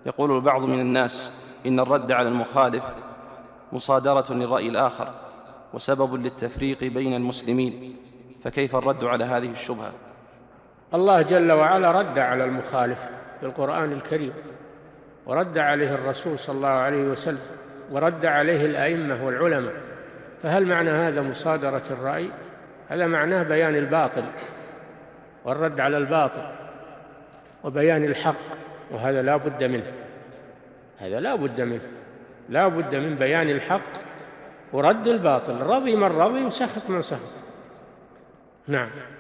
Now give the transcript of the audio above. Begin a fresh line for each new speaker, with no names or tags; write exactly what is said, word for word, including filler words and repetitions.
يقول البعض من الناس إن الرد على المخالف مصادرة للرأي الآخر وسبب للتفريق بين المسلمين، فكيف الرد على هذه الشبهة؟
الله جل وعلا رد على المخالف في القرآن الكريم، ورد عليه الرسول صلى الله عليه وسلم، ورد عليه الأئمة والعلماء. فهل معنى هذا مصادرة الرأي؟ هذا معناه بيان الباطل والرد على الباطل وبيان الحق، وهذا لا بد منه، هذا لا بد منه، لا بد من بيان الحق ورد الباطل، رضي من رضي وسخط من سخط. نعم.